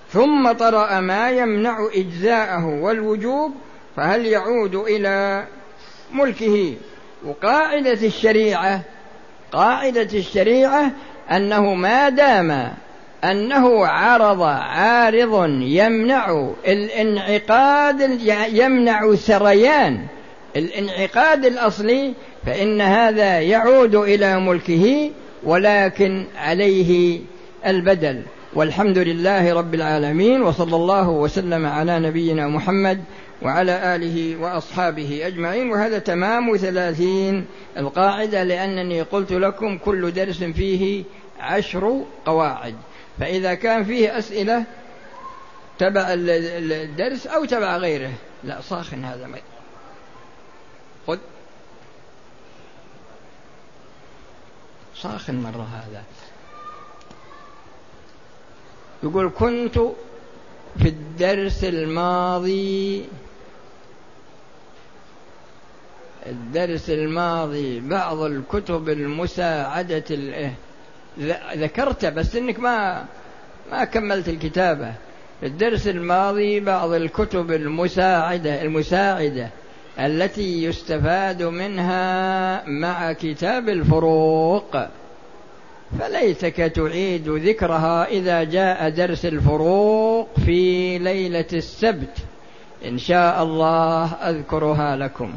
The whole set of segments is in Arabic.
ثم طرأ ما يمنع إجزاءه والوجوب، فهل يعود إلى ملكه؟ وقاعدة الشريعة أنه ما دام أنه عارض يمنع الانعقاد، يمنع سريان الانعقاد الأصلي، فإن هذا يعود إلى ملكه، ولكن عليه البدل. والحمد لله رب العالمين، وصلى الله وسلم على نبينا محمد وعلى آله وأصحابه أجمعين. وهذا تمام 30 القاعدة، لأنني قلت لكم كل درس فيه 10 قواعد، فإذا كان فيه أسئلة تبع الدرس أو تبع غيره. لا صاخن هذا، ما خذ صاخن مرة. هذا يقول: كنت في الدرس الماضي بعض الكتب المساعدة ذكرت، بس إنك ما كملت الكتابة. الدرس الماضي بعض الكتب المساعدة التي يستفاد منها مع كتاب الفروق، فليتك تعيد ذكرها إذا جاء درس الفروق في ليلة السبت، إن شاء الله أذكرها لكم.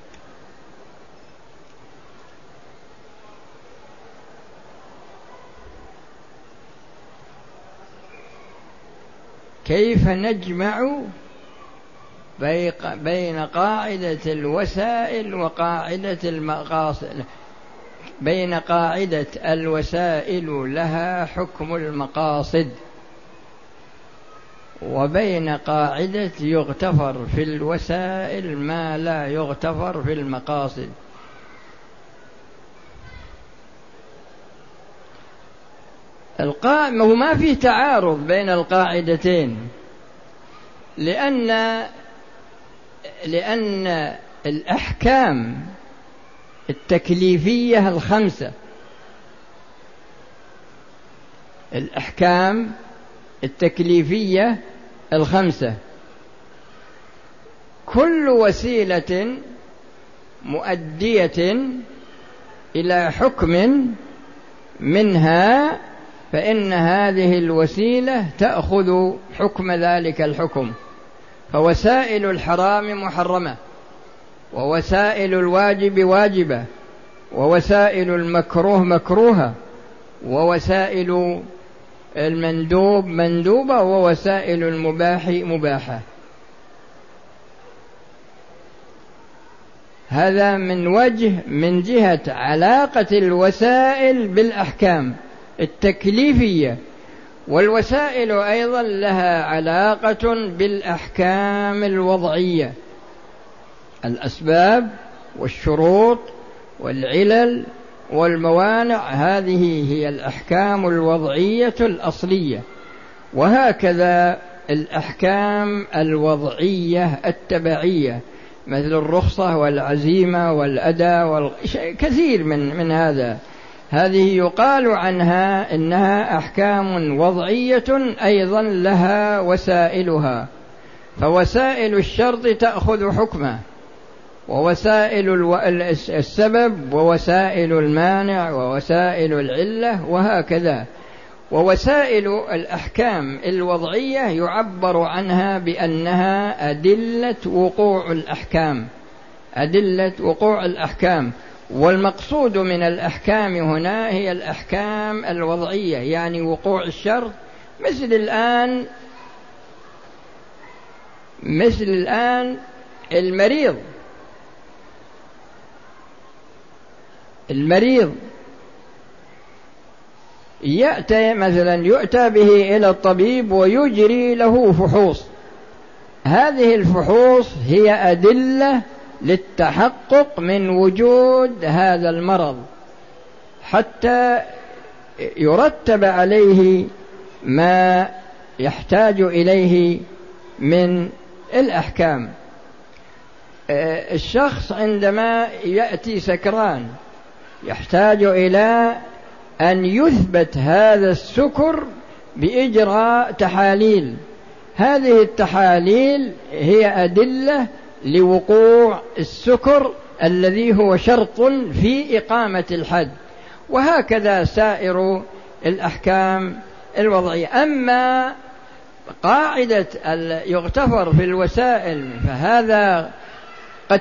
كيف نجمع بين قاعدة الوسائل وقاعدة المقاصد؟ بين قاعدة الوسائل لها حكم المقاصد، وبين قاعدة يغتفر في الوسائل ما لا يغتفر في المقاصد. ما فيه تعارض بين القاعدتين، لأن الأحكام التكليفية الخمسة، الأحكام التكليفية الخمسة كل وسيلة مؤدية إلى حكم منها، فإن هذه الوسيلة تأخذ حكم ذلك الحكم. فوسائل الحرام محرمة، ووسائل الواجب واجبة، ووسائل المكروه مكروهة، ووسائل المندوب مندوبة، ووسائل المباح مباحة. هذا من جهة علاقة الوسائل بالأحكام التكليفية. والوسائل أيضا لها علاقة بالأحكام الوضعية، الأسباب والشروط والعلل والموانع، هذه هي الأحكام الوضعية الأصلية. وهكذا الأحكام الوضعية التبعية، مثل الرخصة والعزيمة والأداء كثير من هذه يقال عنها إنها أحكام وضعية أيضا لها وسائلها. فوسائل الشرط تأخذ حكمه، ووسائل السبب، ووسائل المانع، ووسائل العلة، وهكذا. ووسائل الأحكام الوضعية يعبر عنها بأنها أدلة وقوع الأحكام. والمقصود من الأحكام هنا هي الأحكام الوضعية، يعني وقوع الشرط. مثل الآن المريض يؤتى به إلى الطبيب ويجري له فحوص. هذه الفحوص هي أدلة للتحقق من وجود هذا المرض، حتى يرتب عليه ما يحتاج إليه من الأحكام. الشخص عندما يأتي سكران يحتاج إلى أن يثبت هذا السكر بإجراء تحاليل. هذه التحاليل هي أدلة لوقوع السكر الذي هو شرط في إقامة الحد، وهكذا سائر الأحكام الوضعية. أما قاعدة يغتفر في الوسائل فهذا قد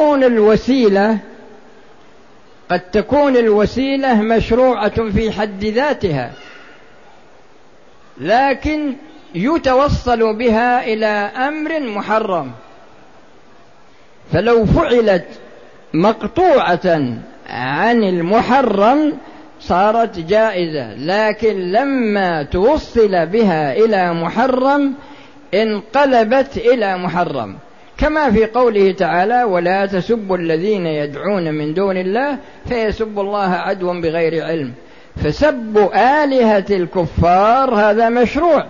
تكون الوسيلة مشروعة في حد ذاتها، لكن يتوصل بها إلى أمر محرم، فلو فعلت مقطوعة عن المحرم صارت جائزة، لكن لما توصل بها إلى محرم انقلبت إلى محرم، كما في قوله تعالى: ولا تسبوا الذين يدعون من دون الله فيسبوا الله عدوا بغير علم. فسب آلهة الكفار هذا مشروع،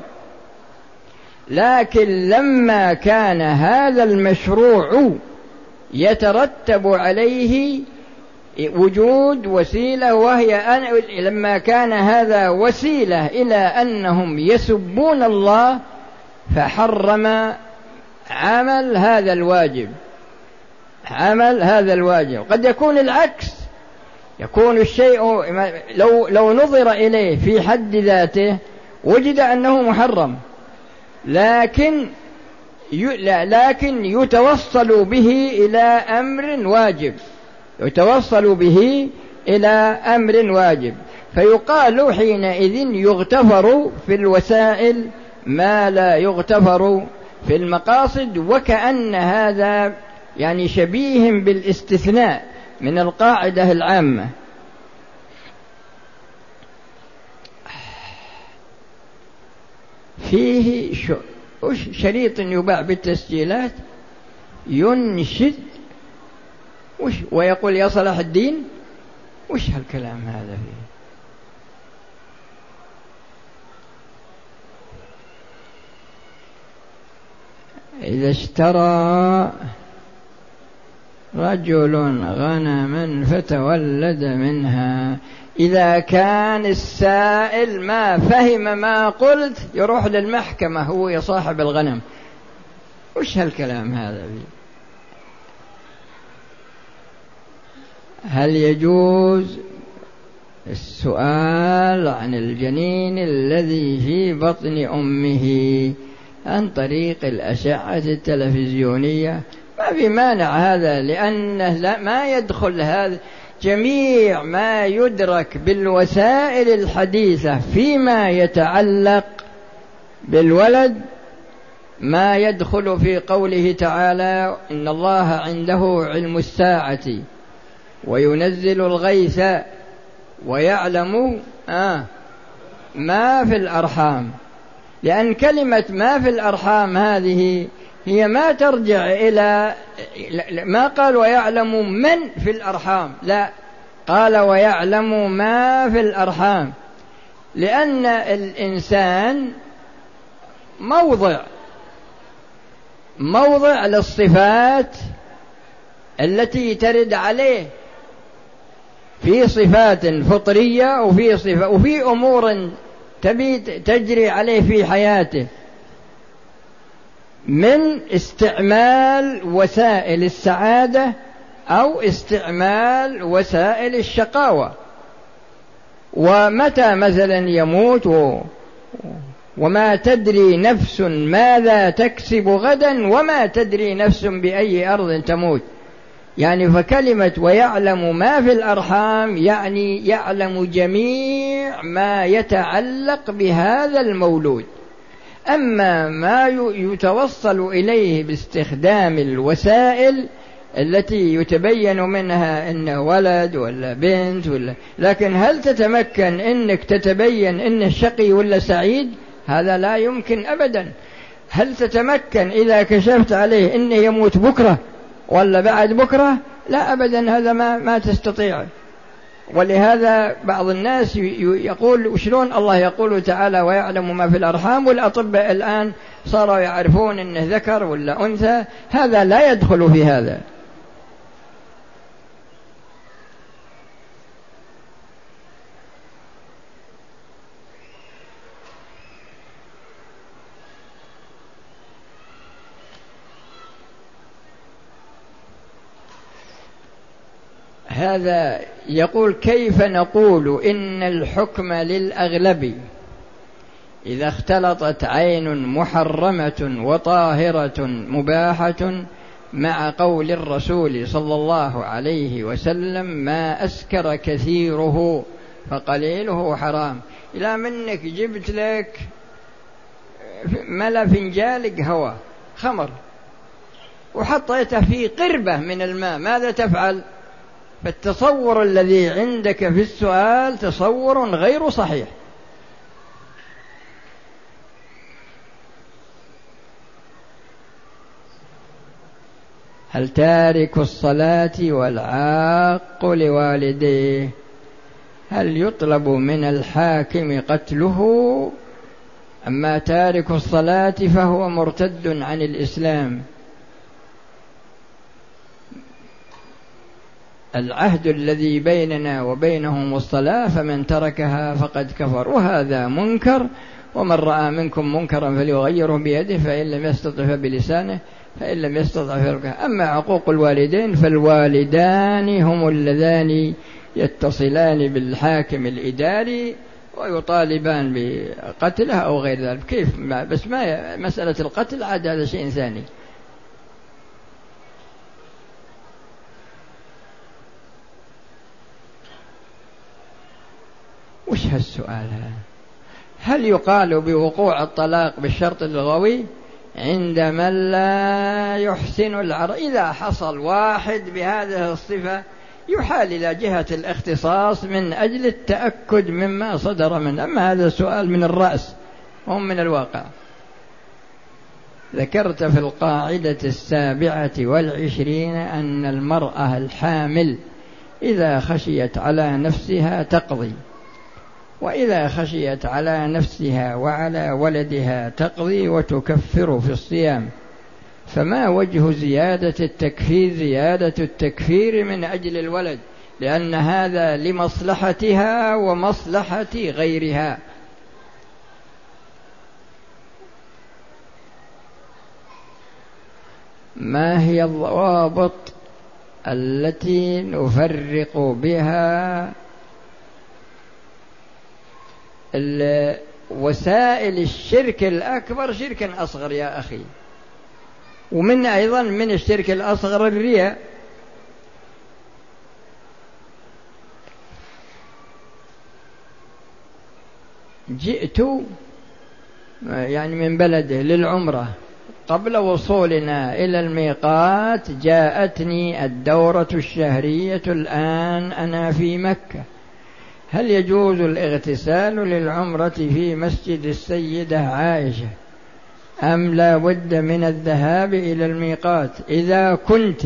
لكن لما كان هذا المشروع يترتب عليه وجود وسيلة، وهي لما كان هذا وسيلة إلى أنهم يسبون الله فحرم عمل هذا الواجب. قد يكون العكس، يكون الشيء لو نظر إليه في حد ذاته وجد أنه محرم، لكن يتوصل به إلى أمر واجب، فيقال حينئذ يغتفر في الوسائل ما لا يغتفر في المقاصد، وكأن هذا يعني شبيه بالاستثناء من القاعدة العامة. فيه شريط يباع بالتسجيلات ينشد ويقول يا صلاح الدين، وش هالكلام هذا فيه؟ إذا اشترى رجل غنما فتولد منها، إذا كان السائل ما فهم ما قلت يروح للمحكمة هو يا صاحب الغنم. وش هالكلام هذا فيه؟ هل يجوز السؤال عن الجنين الذي في بطن أمه عن طريق الأشعة التلفزيونية؟ ما في مانع هذا، لأنه ما يدخل هذا. جميع ما يدرك بالوسائل الحديثة فيما يتعلق بالولد ما يدخل في قوله تعالى: إن الله عنده علم الساعة وينزل الغيث ويعلم ما في الأرحام. لأن كلمة ما في الأرحام هذه هي ما ترجع إلى، ما قال ويعلم من في الأرحام، لا، قال ويعلم ما في الأرحام، لأن الإنسان موضع للصفات التي ترد عليه، في صفات فطرية وفي أمور تجري عليه في حياته، من استعمال وسائل السعادة أو استعمال وسائل الشقاوة. ومتى مثلا يموت وما تدري نفس ماذا تكسب غدا وما تدري نفس بأي أرض تموت. يعني فكلمة ويعلم ما في الأرحام يعني يعلم جميع ما يتعلق بهذا المولود. أما ما يتوصل إليه باستخدام الوسائل التي يتبين منها إنه ولد ولا بنت لكن هل تتمكن إنك تتبين إنه شقي ولا سعيد؟ هذا لا يمكن أبدا. هل تتمكن إذا كشفت عليه إنه يموت بكرة ولا بعد بكرة؟ لا أبدا، هذا ما تستطيع. ولهذا بعض الناس يقول وشلون الله يقول تعالى ويعلم ما في الأرحام، والأطباء الآن صاروا يعرفون إنه ذكر ولا أنثى. هذا لا يدخل في هذا. هذا يقول: كيف نقول إن الحكم للأغلب إذا اختلطت عين محرمة وطاهرة مباحة، مع قول الرسول صلى الله عليه وسلم: ما أسكر كثيره فقليله حرام. إلى منك جبت لك ملا فنجال قهوة خمر وحطيته في قربة من الماء، ماذا تفعل؟ فالتصور الذي عندك في السؤال تصور غير صحيح. هل تارك الصلاة والعاق لوالديه هل يطلب من الحاكم قتله؟ أما تارك الصلاة فهو مرتد عن الإسلام. العهد الذي بيننا وبينهم الصلاة، فمن تركها فقد كفر، وهذا منكر. ومن رأى منكم منكرا فليغيره بيده، فإن لم يستطع فبلسانه، فإن لم يستطع فرقه. أما عقوق الوالدين فالوالدان هم اللذان يتصلان بالحاكم الإداري ويطالبان بقتله أو غير ذلك. كيف؟ بس ما مسألة القتل عاد هذا شيء ثاني. وش هالسؤال هذا؟ هل يقال بوقوع الطلاق بالشرط اللغوي عند من لا يحسن العرب؟ إذا حصل واحد بهذه الصفة يحال إلى جهة الاختصاص من أجل التأكد مما صدر منه. أما هذا السؤال من الرأس هم من الواقع. ذكرت في القاعدة 27 أن المرأة الحامل إذا خشيت على نفسها تقضي، وإذا خشيت على نفسها وعلى ولدها تقضي وتكفر في الصيام. فما وجه زيادة التكفير؟ زيادة التكفير من أجل الولد، لأن هذا لمصلحتها ومصلحة غيرها. ما هي الضوابط التي نفرق بها وسائل الشرك الأكبر شرك أصغر يا أخي؟ ومن أيضا من الشرك الأصغر الرياء. جئت يعني من بلده للعمرة، قبل وصولنا إلى الميقات جاءتني الدورة الشهرية، الآن أنا في مكة، هل يجوز الاغتسال للعمرة في مسجد السيدة عائشة أم لا بد من الذهاب إلى الميقات؟ إذا كنت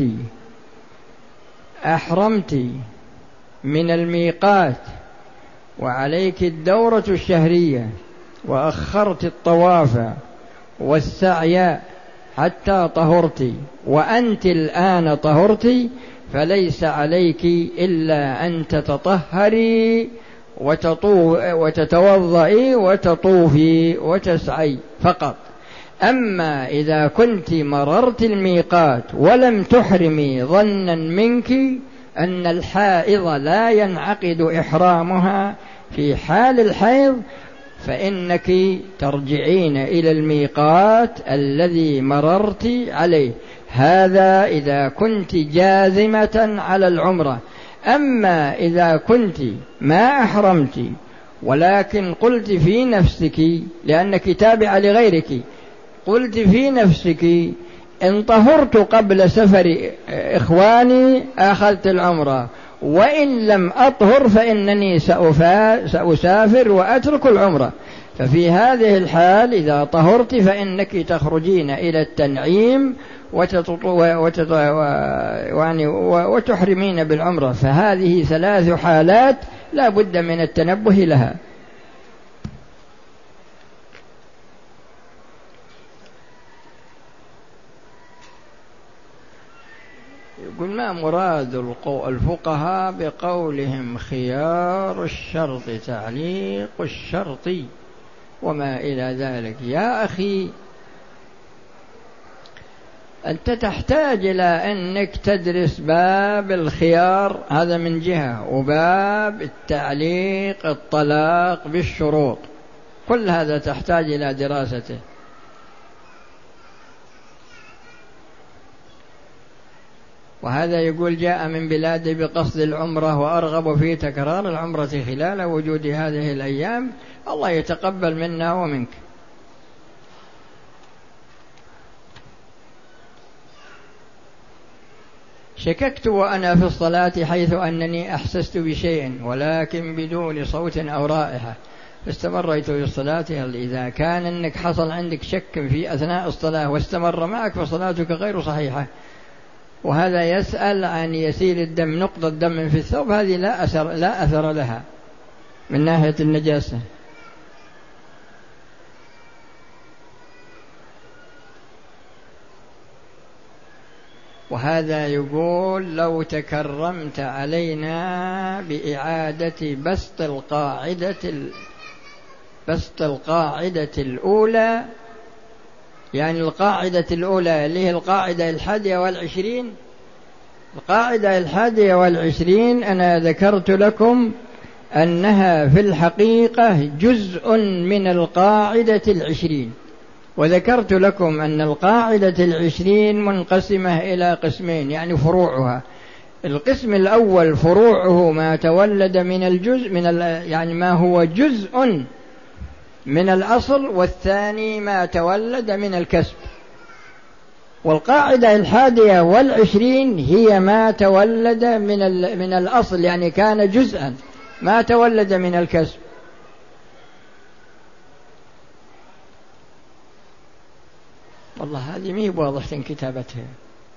أحرمت من الميقات وعليك الدورة الشهرية وأخرت الطواف والسعي حتى طهرت وأنت الآن طهرت، فليس عليك إلا أن تتطهري وتتوضئي وتطوفي وتسعي فقط. أما إذا كنت مررت الميقات ولم تحرمي ظنا منك أن الحائض لا ينعقد إحرامها في حال الحيض، فإنك ترجعين إلى الميقات الذي مررت عليه. هذا إذا كنت جازمة على العمرة. أما إذا كنت ما أحرمت ولكن قلت في نفسك، لأنك تابعة لغيرك، قلت في نفسك إن طهرت قبل سفر إخواني أخذت العمرة، وإن لم أطهر فإنني سأسافر وأترك العمرة. ففي هذه الحال إذا طهرت فإنك تخرجين إلى التنعيم وتحرمين بالعمرة. فهذه 3 حالات لا بد من التنبه لها. يقول: ما مراد الفقهاء بقولهم خيار الشرط تعليق الشرط وما إلى ذلك؟ يا أخي، أنت تحتاج إلى أنك تدرس باب الخيار، هذا من جهة، وباب التعليق الطلاق بالشروط، كل هذا تحتاج إلى دراسته. وهذا يقول جاء من بلاده بقصد العمرة وأرغب في تكرار العمرة خلال وجود هذه الأيام، الله يتقبل منا ومنك. شككت وأنا في الصلاة حيث أنني أحسست بشيء ولكن بدون صوت أو رائحة، فاستمريت في الصلاة. هل إذا كان أنك حصل عندك شك في أثناء الصلاة واستمر معك فصلاتك غير صحيحة؟ وهذا يسأل عن يسيل الدم، نقطة دم في الثوب، هذه لا أثر لها من ناحية النجاسة. وهذا يقول لو تكرمت علينا بإعادة بسط القاعدة الأولى، يعني القاعدة الأولى اللي هي القاعدة 21. القاعدة 21 أنا ذكرت لكم أنها في الحقيقة جزء من القاعدة 20، وذكرت لكم أن القاعدة 20 منقسمة إلى قسمين، يعني فروعها. القسم الأول فروعه ما تولد من الجزء يعني ما هو جزء من الأصل، والثاني ما تولد من الكسب. والقاعدة 21 هي ما تولد من الأصل، يعني كان جزءا، ما تولد من الكسب. والله هذه مي واضحة كتابتها.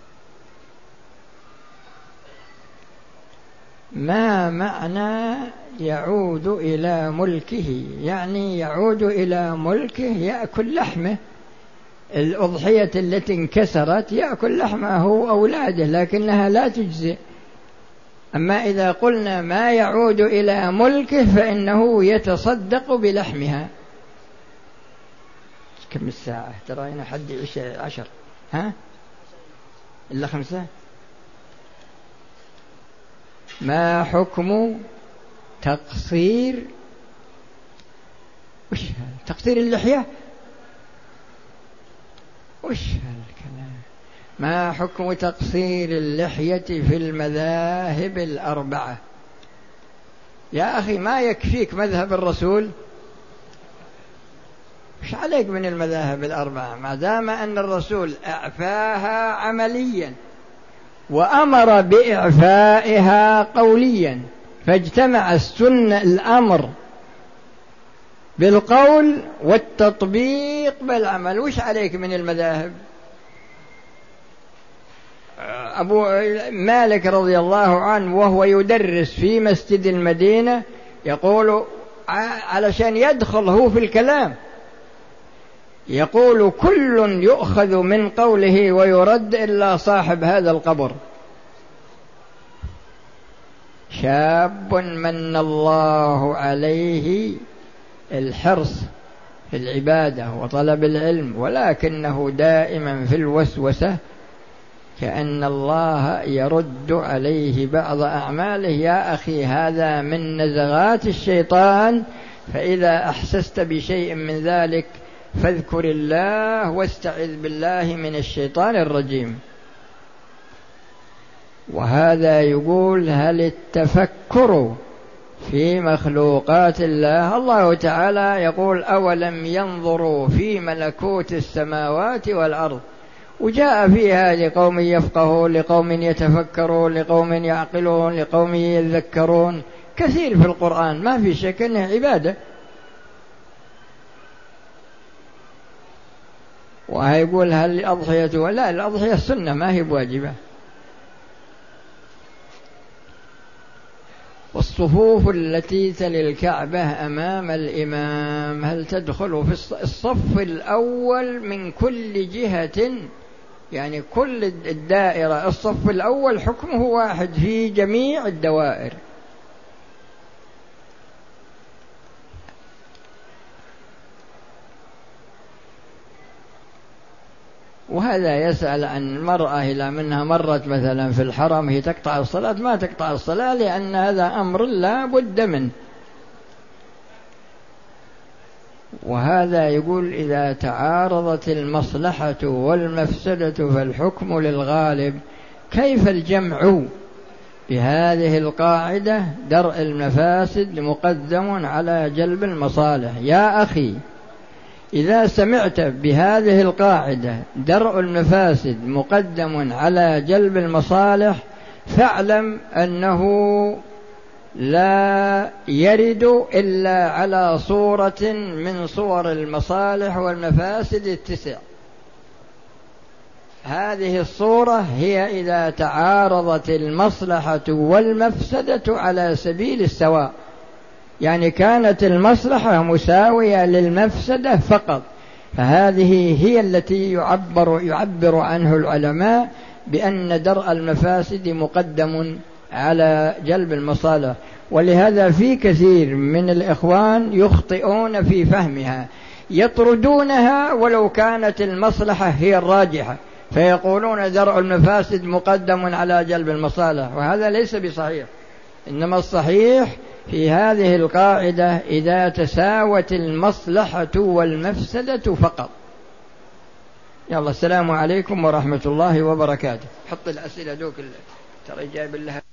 ما معنى يعود إلى ملكه؟ يعني يعود إلى ملكه، يأكل لحمه، الأضحية التي انكسرت يأكل لحمه هو أولاده، لكنها لا تجزئ. أما إذا قلنا ما يعود إلى ملكه فإنه يتصدق بلحمها. كم الساعة؟ ترى هنا حد 10 إلا 5. ما حكم تقصير تقصير اللحية؟ وش هالكلام؟ ما حكم تقصير اللحية في المذاهب الأربعة؟ يا أخي ما يكفيك مذهب الرسول؟ مش عليك من المذاهب الأربعة، ما دام أن الرسول أعفاها عمليا وأمر بإعفائها قوليا، فاجتمع السنة الأمر بالقول والتطبيق بالعمل. وش عليك من المذاهب؟ أبو مالك رضي الله عنه وهو يدرس في مسجد المدينة يقول علشان يدخل هو في الكلام، يقول كل يؤخذ من قوله ويرد إلا صاحب هذا القبر. شاب من الله عليه الحرص في العبادة وطلب العلم، ولكنه دائما في الوسوسة، كأن الله يرد عليه بعض أعماله. يا أخي هذا من نزغات الشيطان، فإذا أحسست بشيء من ذلك فاذكر الله واستعذ بالله من الشيطان الرجيم. وهذا يقول هل التفكر في مخلوقات الله تعالى يقول أولم ينظروا في ملكوت السماوات والأرض، وجاء فيها لقوم يفقهون، لقوم يتفكرون، لقوم يعقلون، لقوم يذكرون، كثير في القرآن، ما في شك أنه عبادة. وهيقول هل الأضحية؟ ولا الأضحية السنة ما هي بواجبة. والصفوف التي تلي الكعبة أمام الإمام هل تدخل في الصف الأول من كل جهة؟ يعني كل الدائرة الصف الأول حكمه واحد في جميع الدوائر. وهذا يسأل عن المرأة إذا منها مرت مثلا في الحرم هي تقطع الصلاة، ما تقطع الصلاة لأن هذا أمر لا بد منه. وهذا يقول إذا تعارضت المصلحة والمفسدة فالحكم للغالب، كيف الجمع بهذه القاعدة درء المفاسد مقدم على جلب المصالح؟ يا أخي إذا سمعت بهذه القاعدة درء المفاسد مقدم على جلب المصالح فاعلم أنه لا يرد إلا على صورة من صور المصالح والمفاسد التسع. هذه الصورة هي إذا تعارضت المصلحة والمفسدة على سبيل السواء، يعني كانت المصلحة مساوية للمفسدة فقط، فهذه هي التي يعبر عنه العلماء بأن درء المفاسد مقدم على جلب المصالح. ولهذا في كثير من الإخوان يخطئون في فهمها، يطردونها ولو كانت المصلحة هي الراجحة، فيقولون درء المفاسد مقدم على جلب المصالح، وهذا ليس بصحيح. إنما الصحيح في هذه القاعدة إذا تساوت المصلحة والمفسدة فقط. يلا السلام عليكم ورحمة الله وبركاته. حط الأسئلة دوك ترى جايب لها